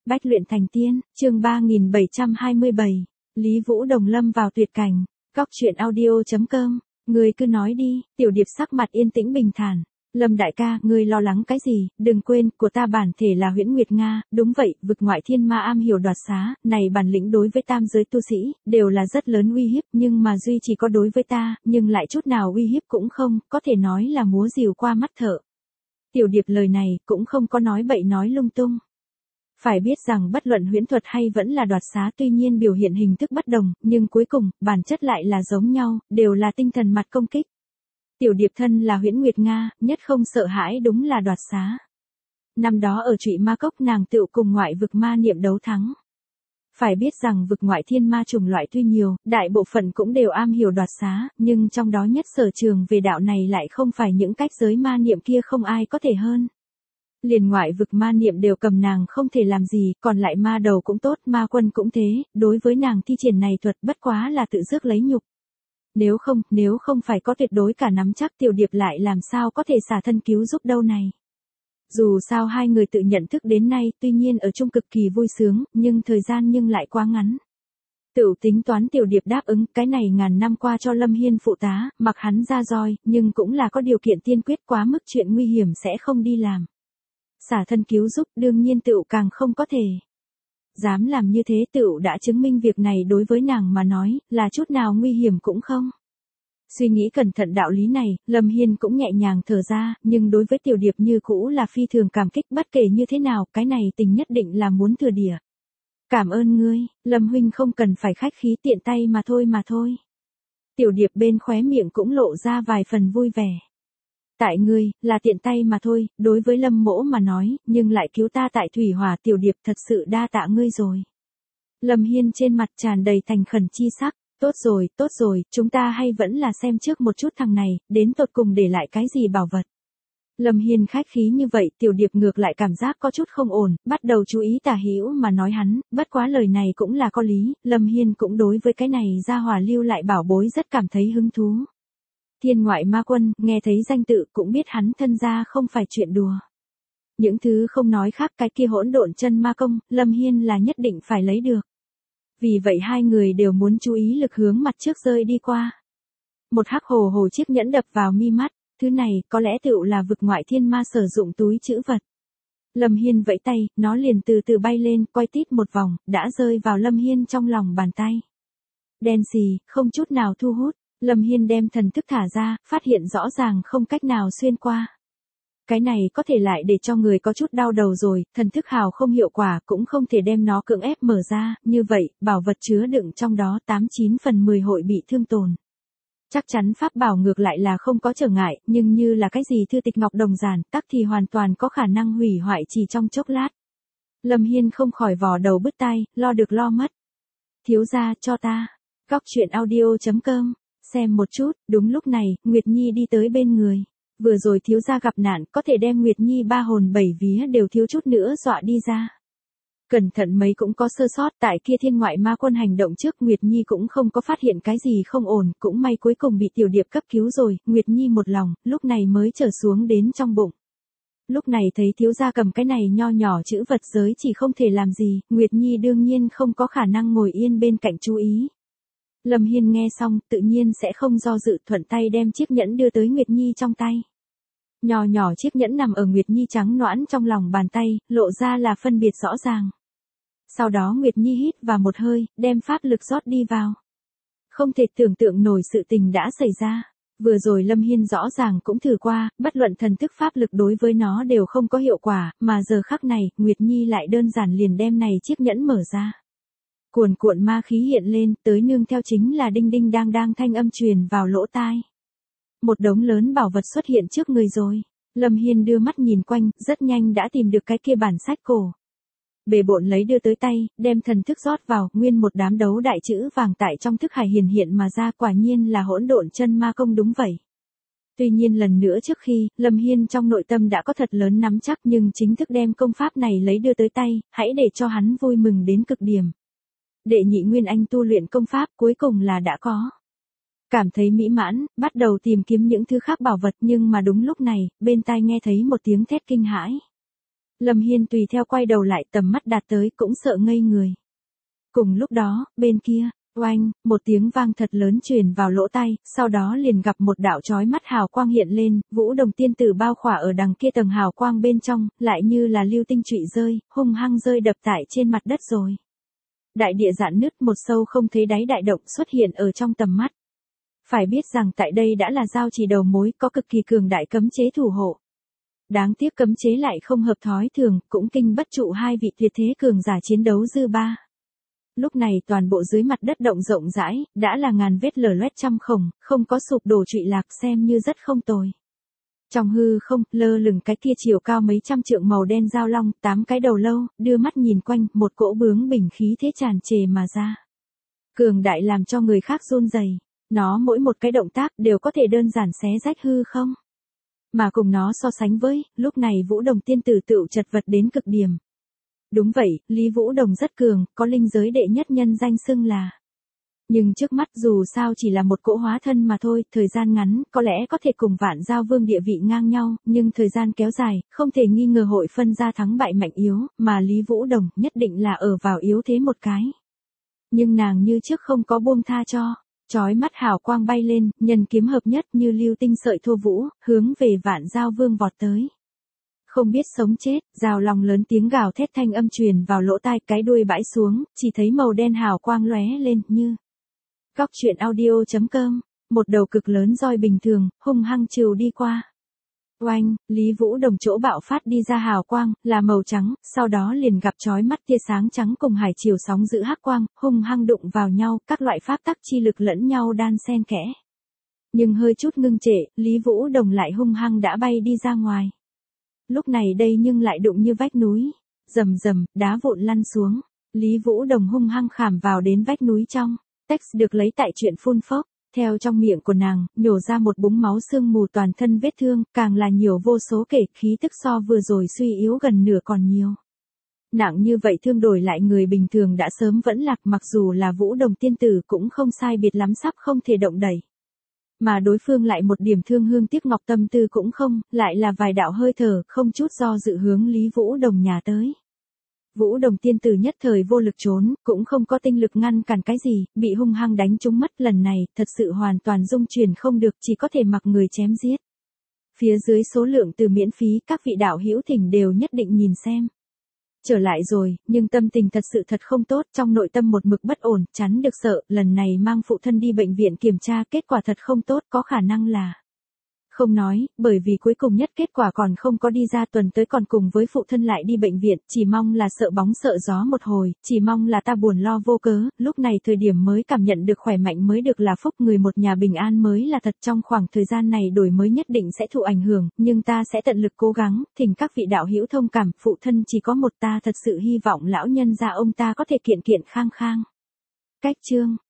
Bách luyện thành tiên, chương 3727, Lý Vũ Đồng lâm vào tuyệt cảnh, Cóc truyện audio.com, ngươi cứ nói đi, Tiểu Điệp sắc mặt yên tĩnh bình thản. Lâm đại ca, ngươi lo lắng cái gì, đừng quên, của ta bản thể là Huyễn Nguyệt Nga, đúng vậy, vực ngoại thiên ma am hiểu đoạt xá, này bản lĩnh đối với tam giới tu sĩ, đều là rất lớn uy hiếp, nhưng mà duy chỉ có đối với ta, nhưng lại chút nào uy hiếp cũng không, có thể nói là múa rìu qua mắt thợ. Tiểu Điệp lời này, cũng không có nói bậy nói lung tung. Phải biết rằng bất luận huyễn thuật hay vẫn là đoạt xá tuy nhiên biểu hiện hình thức bất đồng, nhưng cuối cùng, bản chất lại là giống nhau, đều là tinh thần mặt công kích. Tiểu Điệp thân là Huyễn Nguyệt Nga, nhất không sợ hãi đúng là đoạt xá. Năm đó ở Trụy Ma Cốc nàng tựu cùng ngoại vực ma niệm đấu thắng. Phải biết rằng vực ngoại thiên ma chủng loại tuy nhiều, đại bộ phận cũng đều am hiểu đoạt xá, nhưng trong đó nhất sở trường về đạo này lại không phải những cách giới ma niệm kia không ai có thể hơn. Liền ngoại vực ma niệm đều cầm nàng không thể làm gì, còn lại ma đầu cũng tốt, ma quân cũng thế, đối với nàng thi triển này thuật bất quá là tự rước lấy nhục. Nếu không phải có tuyệt đối cả nắm chắc, Tiểu Điệp lại làm sao có thể xả thân cứu giúp đâu này. Dù sao hai người tự nhận thức đến nay, tuy nhiên ở chung cực kỳ vui sướng, nhưng thời gian nhưng lại quá ngắn. Tự tính toán Tiểu Điệp đáp ứng, cái này ngàn năm qua cho Lâm Hiên phụ tá, mặc hắn ra roi, nhưng cũng là có điều kiện tiên quyết, quá mức chuyện nguy hiểm sẽ không đi làm. Xả thân cứu giúp đương nhiên tựu càng không có thể. Dám làm như thế tựu đã chứng minh việc này đối với nàng mà nói, là chút nào nguy hiểm cũng không. Suy nghĩ cẩn thận đạo lý này, Lâm Hiên cũng nhẹ nhàng thở ra, nhưng đối với Tiểu Điệp như cũ là phi thường cảm kích, bất kể như thế nào, cái này tình nhất định là muốn thừa đỉa. Cảm ơn ngươi, Lâm huynh không cần phải khách khí, tiện tay mà thôi. Tiểu Điệp bên khóe miệng cũng lộ ra vài phần vui vẻ. Tại ngươi, là tiện tay mà thôi, đối với Lâm mỗ mà nói, nhưng lại cứu ta tại thủy hỏa, Tiểu Điệp thật sự đa tạ ngươi rồi. Lâm Hiên trên mặt tràn đầy thành khẩn chi sắc, tốt rồi, chúng ta hay vẫn là xem trước một chút thằng này, đến tột cùng để lại cái gì bảo vật. Lâm Hiên khách khí như vậy, Tiểu Điệp ngược lại cảm giác có chút không ổn, bắt đầu chú ý tả hữu mà nói hắn, bất quá lời này cũng là có lý, Lâm Hiên cũng đối với cái này ra hỏa lưu lại bảo bối rất cảm thấy hứng thú. Thiên ngoại ma quân, nghe thấy danh tự cũng biết hắn thân gia không phải chuyện đùa. Những thứ không nói khác, cái kia hỗn độn chân ma công, Lâm Hiên là nhất định phải lấy được. Vì vậy hai người đều muốn chú ý lực hướng mặt trước rơi đi qua. Một hắc hồ chiếc nhẫn đập vào mi mắt, thứ này có lẽ tựu là vực ngoại thiên ma sử dụng túi trữ vật. Lâm Hiên vẫy tay, nó liền từ từ bay lên, quay tít một vòng, đã rơi vào Lâm Hiên trong lòng bàn tay. Đen xì, không chút nào thu hút. Lâm Hiên đem thần thức thả ra, phát hiện rõ ràng không cách nào xuyên qua. Cái này có thể lại để cho người có chút đau đầu rồi, thần thức hào không hiệu quả, cũng không thể đem nó cưỡng ép mở ra, như vậy, bảo vật chứa đựng trong đó 89 phần 10 hội bị thương tổn. Chắc chắn pháp bảo ngược lại là không có trở ngại, nhưng như là cái gì thư tịch ngọc đồng giản, tắc thì hoàn toàn có khả năng hủy hoại chỉ trong chốc lát. Lâm Hiên không khỏi vò đầu bứt tai, lo được lo mất. Thiếu gia cho ta. Cóc truyện audio.com. Xem một chút, đúng lúc này, Nguyệt Nhi đi tới bên người. Vừa rồi thiếu gia gặp nạn, có thể đem Nguyệt Nhi ba hồn bảy vía đều thiếu chút nữa dọa đi ra. Cẩn thận mấy cũng có sơ sót, tại kia thiên ngoại ma quân hành động trước, Nguyệt Nhi cũng không có phát hiện cái gì không ổn, cũng may cuối cùng bị Tiểu Điệp cấp cứu rồi, Nguyệt Nhi một lòng, lúc này mới trở xuống đến trong bụng. Lúc này thấy thiếu gia cầm cái này nho nhỏ chữ vật giới chỉ không thể làm gì, Nguyệt Nhi đương nhiên không có khả năng ngồi yên bên cạnh chú ý. Lâm Hiên nghe xong, tự nhiên sẽ không do dự, thuận tay đem chiếc nhẫn đưa tới Nguyệt Nhi trong tay. Nhỏ chiếc nhẫn nằm ở Nguyệt Nhi trắng nõn trong lòng bàn tay, lộ ra là phân biệt rõ ràng. Sau đó Nguyệt Nhi hít vào một hơi, đem pháp lực rót đi vào. Không thể tưởng tượng nổi sự tình đã xảy ra. Vừa rồi Lâm Hiên rõ ràng cũng thử qua, bất luận thần thức pháp lực đối với nó đều không có hiệu quả, mà giờ khắc này, Nguyệt Nhi lại đơn giản liền đem này chiếc nhẫn mở ra. Cuồn cuộn ma khí hiện lên, tới nương theo chính là đinh đinh đang thanh âm truyền vào lỗ tai. Một đống lớn bảo vật xuất hiện trước người rồi. Lâm Hiên đưa mắt nhìn quanh, rất nhanh đã tìm được cái kia bản sách cổ. Bề bộn lấy đưa tới tay, đem thần thức rót vào, nguyên một đám đấu đại chữ vàng tại trong thức hải hiện mà ra, quả nhiên là hỗn độn chân ma công đúng vậy. Tuy nhiên lần nữa trước khi, Lâm Hiên trong nội tâm đã có thật lớn nắm chắc, nhưng chính thức đem công pháp này lấy đưa tới tay, hãy để cho hắn vui mừng đến cực điểm. Đệ nhị nguyên anh tu luyện công pháp cuối cùng là đã có. Cảm thấy mỹ mãn, bắt đầu tìm kiếm những thứ khác bảo vật, nhưng mà đúng lúc này, bên tai nghe thấy một tiếng thét kinh hãi. Lâm Hiên tùy theo quay đầu lại, tầm mắt đạt tới cũng sợ ngây người. Cùng lúc đó, bên kia, oanh, một tiếng vang thật lớn truyền vào lỗ tai, sau đó liền gặp một đạo chói mắt hào quang hiện lên, Vũ Đồng tiên tử bao khỏa ở đằng kia tầng hào quang bên trong, lại như là lưu tinh trụy rơi, hung hăng rơi đập tại trên mặt đất rồi. Đại địa rạn nứt, một sâu không thấy đáy đại động xuất hiện ở trong tầm mắt. Phải biết rằng tại đây đã là giao trì đầu mối, có cực kỳ cường đại cấm chế thủ hộ. Đáng tiếc cấm chế lại không hợp thói thường, cũng kinh bất trụ hai vị tuyệt thế cường giả chiến đấu dư ba. Lúc này toàn bộ dưới mặt đất động rộng rãi, đã là ngàn vết lở loét trăm khổng, không có sụp đổ trụy lạc, xem như rất không tồi. Trong hư không, lơ lửng cái kia chiều cao mấy trăm trượng màu đen giao long, 8 cái đầu lâu, đưa mắt nhìn quanh, một cỗ bướng bỉnh khí thế tràn trề mà ra. Cường đại làm cho người khác run rẩy. Nó mỗi một cái động tác đều có thể đơn giản xé rách hư không. Mà cùng nó so sánh với, lúc này Vũ Đồng tiên tử tựu chật vật đến cực điểm. Đúng vậy, Lý Vũ Đồng rất cường, có linh giới đệ nhất nhân danh xưng là. Nhưng trước mắt dù sao chỉ là một cỗ hóa thân mà thôi, thời gian ngắn, có lẽ có thể cùng Vạn Giao Vương địa vị ngang nhau, nhưng thời gian kéo dài, không thể nghi ngờ hội phân ra thắng bại mạnh yếu, mà Lý Vũ Đồng nhất định là ở vào yếu thế một cái. Nhưng nàng như trước không có buông tha cho. Chói mắt hào quang bay lên, nhân kiếm hợp nhất như lưu tinh sợi thô vũ, hướng về Vạn Giao Vương vọt tới. Không biết sống chết, Giao Long lớn tiếng gào thét thanh âm truyền vào lỗ tai, cái đuôi bãi xuống, chỉ thấy màu đen hào quang lóe lên như. Góc truyện audio.com, một đầu cực lớn roi bình thường, hung hăng trừu đi qua. Oanh, Lý Vũ Đồng chỗ bạo phát đi ra hào quang, là màu trắng, sau đó liền gặp chói mắt tia sáng trắng cùng hải chiều sóng giữ hắc quang, hung hăng đụng vào nhau, các loại pháp tắc chi lực lẫn nhau đan xen kẽ. Nhưng hơi chút ngưng trệ, Lý Vũ Đồng lại hung hăng đã bay đi ra ngoài. Lúc này đây nhưng lại đụng như vách núi, rầm rầm, đá vụn lăn xuống, Lý Vũ Đồng hung hăng khảm vào đến vách núi trong. Text được lấy tại truyện phun phốc. Theo trong miệng của nàng, nhổ ra một búng máu sương mù, toàn thân vết thương, càng là nhiều vô số kể, khí tức so vừa rồi suy yếu gần nửa còn nhiều. Nặng như vậy thương đổi lại người bình thường đã sớm vẫn lạc, mặc dù là Vũ Đồng tiên tử cũng không sai biệt lắm, sắp không thể động đẩy. Mà đối phương lại một điểm thương hương tiếc ngọc tâm tư cũng không, lại là vài đạo hơi thở, không chút do dự hướng Lý Vũ Đồng nhà tới. Vũ Đồng tiên tử nhất thời vô lực trốn, cũng không có tinh lực ngăn cản cái gì, bị hung hăng đánh trúng mất, lần này, thật sự hoàn toàn dung chuyển không được, chỉ có thể mặc người chém giết. Phía dưới số lượng từ miễn phí, các vị đạo hữu thỉnh đều nhất định nhìn xem. Trở lại rồi, nhưng tâm tình thật sự thật không tốt, trong nội tâm một mực bất ổn, chắn được sợ, lần này mang phụ thân đi bệnh viện kiểm tra, kết quả thật không tốt, có khả năng là. Không nói, bởi vì cuối cùng nhất kết quả còn không có đi ra, tuần tới còn cùng với phụ thân lại đi bệnh viện, chỉ mong là sợ bóng sợ gió một hồi, chỉ mong là ta buồn lo vô cớ, lúc này thời điểm mới cảm nhận được khỏe mạnh mới được là phúc, người một nhà bình an mới là thật. Trong khoảng thời gian này đổi mới nhất định sẽ thụ ảnh hưởng, nhưng ta sẽ tận lực cố gắng, thỉnh các vị đạo hữu thông cảm, phụ thân chỉ có một, ta thật sự hy vọng lão nhân gia ông ta có thể kiện kiện khang khang. Cách chương